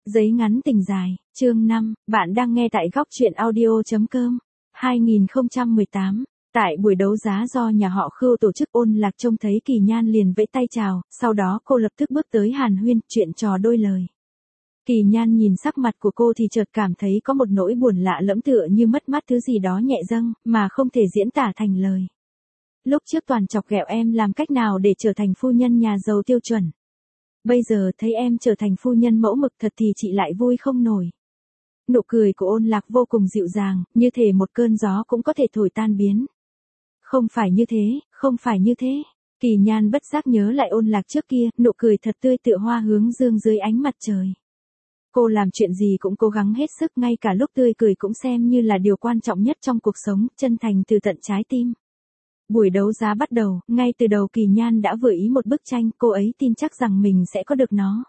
Giấy ngắn tình dài, chương 5, bạn đang nghe tại góc truyện audio.com. 2018, tại buổi đấu giá do nhà họ Khưu tổ chức, Ôn Lạc trông thấy Kỳ Nhan liền vẫy tay chào, sau đó cô lập tức bước tới hàn huyên, chuyện trò đôi lời. Kỳ Nhan nhìn sắc mặt của cô thì chợt cảm thấy có một nỗi buồn lạ lẫm, tựa như mất mát thứ gì đó nhẹ dâng, mà không thể diễn tả thành lời. Lúc trước toàn chọc ghẹo em làm cách nào để trở thành phu nhân nhà giàu tiêu chuẩn. Bây giờ thấy em trở thành phu nhân mẫu mực thật thì chị lại vui không nổi. Nụ cười của Ôn Lạc vô cùng dịu dàng, như thể một cơn gió cũng có thể thổi tan biến. Không phải như thế, không phải như thế. Kỳ Nhan bất giác nhớ lại Ôn Lạc trước kia, nụ cười thật tươi tựa hoa hướng dương dưới ánh mặt trời. Cô làm chuyện gì cũng cố gắng hết sức, ngay cả lúc tươi cười cũng xem như là điều quan trọng nhất trong cuộc sống, chân thành từ tận trái tim. Buổi đấu giá bắt đầu, ngay từ đầu Kỳ Nhan đã vừa ý một bức tranh, cô ấy tin chắc rằng mình sẽ có được nó.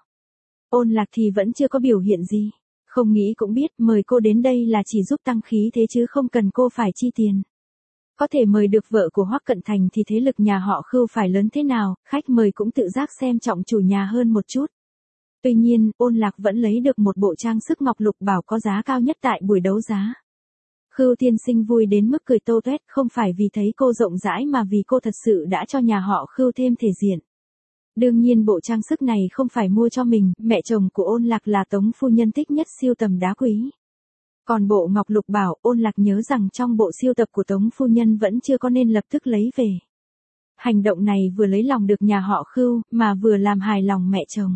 Ôn Lạc thì vẫn chưa có biểu hiện gì. Không nghĩ cũng biết, mời cô đến đây là chỉ giúp tăng khí thế chứ không cần cô phải chi tiền. Có thể mời được vợ của Hoắc Cận Thành thì thế lực nhà họ Khưu phải lớn thế nào, khách mời cũng tự giác xem trọng chủ nhà hơn một chút. Tuy nhiên, Ôn Lạc vẫn lấy được một bộ trang sức ngọc lục bảo có giá cao nhất tại buổi đấu giá. Khưu tiên sinh vui đến mức cười tô toét, không phải vì thấy cô rộng rãi mà vì cô thật sự đã cho nhà họ Khưu thêm thể diện. Đương nhiên bộ trang sức này không phải mua cho mình, mẹ chồng của Ôn Lạc là Tống phu nhân thích nhất sưu tầm đá quý. Còn bộ ngọc lục bảo, Ôn Lạc nhớ rằng trong bộ sưu tập của Tống phu nhân vẫn chưa có nên lập tức lấy về. Hành động này vừa lấy lòng được nhà họ Khưu, mà vừa làm hài lòng mẹ chồng.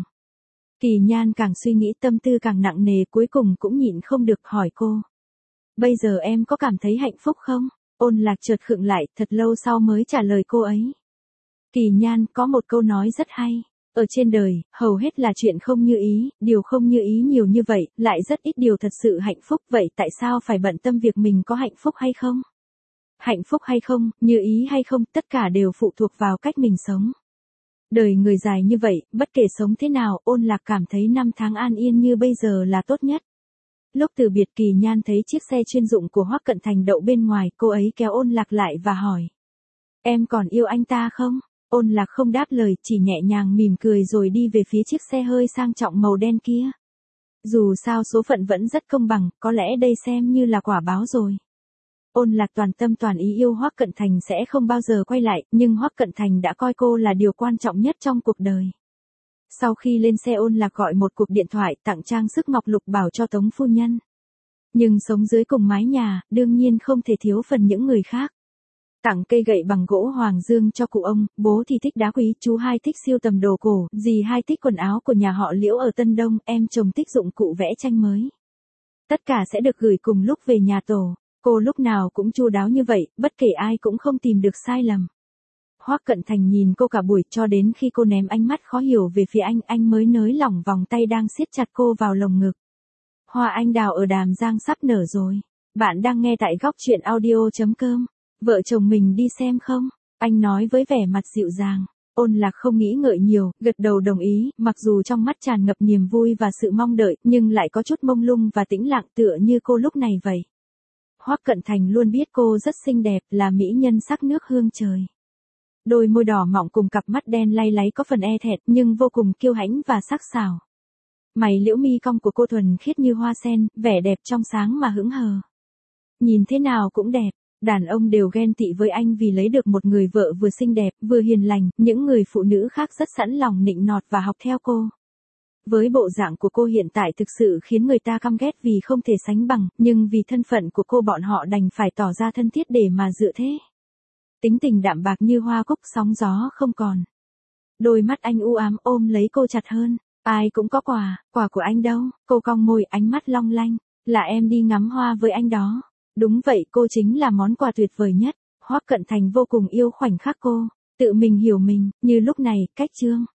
Kỳ Nhan càng suy nghĩ tâm tư càng nặng nề, cuối cùng cũng nhịn không được hỏi cô. Bây giờ em có cảm thấy hạnh phúc không? Ôn Lạc chợt khựng lại, thật lâu sau mới trả lời cô ấy. Kỳ Nhan, có một câu nói rất hay. Ở trên đời, hầu hết là chuyện không như ý, điều không như ý nhiều như vậy, lại rất ít điều thật sự hạnh phúc, vậy tại sao phải bận tâm việc mình có hạnh phúc hay không? Hạnh phúc hay không, như ý hay không, tất cả đều phụ thuộc vào cách mình sống. Đời người dài như vậy, bất kể sống thế nào, Ôn Lạc cảm thấy năm tháng an yên như bây giờ là tốt nhất. Lúc từ biệt, Kỳ Nhan thấy chiếc xe chuyên dụng của Hoắc Cận Thành đậu bên ngoài, cô ấy kéo Ôn Lạc lại và hỏi. Em còn yêu anh ta không? Ôn Lạc không đáp lời, chỉ nhẹ nhàng mỉm cười rồi đi về phía chiếc xe hơi sang trọng màu đen kia. Dù sao số phận vẫn rất công bằng, có lẽ đây xem như là quả báo rồi. Ôn Lạc toàn tâm toàn ý yêu Hoắc Cận Thành sẽ không bao giờ quay lại, nhưng Hoắc Cận Thành đã coi cô là điều quan trọng nhất trong cuộc đời. Sau khi lên xe, Ôn Lạc gọi một cuộc điện thoại tặng trang sức ngọc lục bảo cho Tống phu nhân. Nhưng sống dưới cùng mái nhà, đương nhiên không thể thiếu phần những người khác. Tặng cây gậy bằng gỗ hoàng dương cho cụ ông, bố thì thích đá quý, chú hai thích sưu tầm đồ cổ, dì hai thích quần áo của nhà họ Liễu ở Tân Đông, em chồng thích dụng cụ vẽ tranh mới. Tất cả sẽ được gửi cùng lúc về nhà tổ. Cô lúc nào cũng chu đáo như vậy, bất kể ai cũng không tìm được sai lầm. Hoắc Cận Thành nhìn cô cả buổi, cho đến khi cô ném ánh mắt khó hiểu về phía anh mới nới lỏng vòng tay đang siết chặt cô vào lồng ngực. Hoa anh đào ở Đàm Giang sắp nở rồi. Bạn đang nghe tại góc truyện audio.com. Vợ chồng mình đi xem không? Anh nói với vẻ mặt dịu dàng. Ôn Lạc không nghĩ ngợi nhiều, gật đầu đồng ý, mặc dù trong mắt tràn ngập niềm vui và sự mong đợi, nhưng lại có chút mông lung và tĩnh lặng, tựa như cô lúc này vậy. Hoắc Cận Thành luôn biết cô rất xinh đẹp, là mỹ nhân sắc nước hương trời. Đôi môi đỏ mọng cùng cặp mắt đen lay láy có phần e thẹt nhưng vô cùng kiêu hãnh và sắc sảo. Mày liễu mi cong của cô thuần khiết như hoa sen, vẻ đẹp trong sáng mà hững hờ. Nhìn thế nào cũng đẹp. Đàn ông đều ghen tị với anh vì lấy được một người vợ vừa xinh đẹp, vừa hiền lành, những người phụ nữ khác rất sẵn lòng nịnh nọt và học theo cô. Với bộ dạng của cô hiện tại thực sự khiến người ta căm ghét vì không thể sánh bằng, nhưng vì thân phận của cô bọn họ đành phải tỏ ra thân thiết để mà dựa thế. Tính tình đạm bạc như hoa cúc, sóng gió không còn. Đôi mắt anh u ám ôm lấy cô chặt hơn. Ai cũng có quà, quà của anh đâu? Cô cong môi, ánh mắt long lanh. Là em đi ngắm hoa với anh đó. Đúng vậy, cô chính là món quà tuyệt vời nhất. Hoắc Cận Thành vô cùng yêu khoảnh khắc cô. Tự mình hiểu mình, như lúc này, cách chương.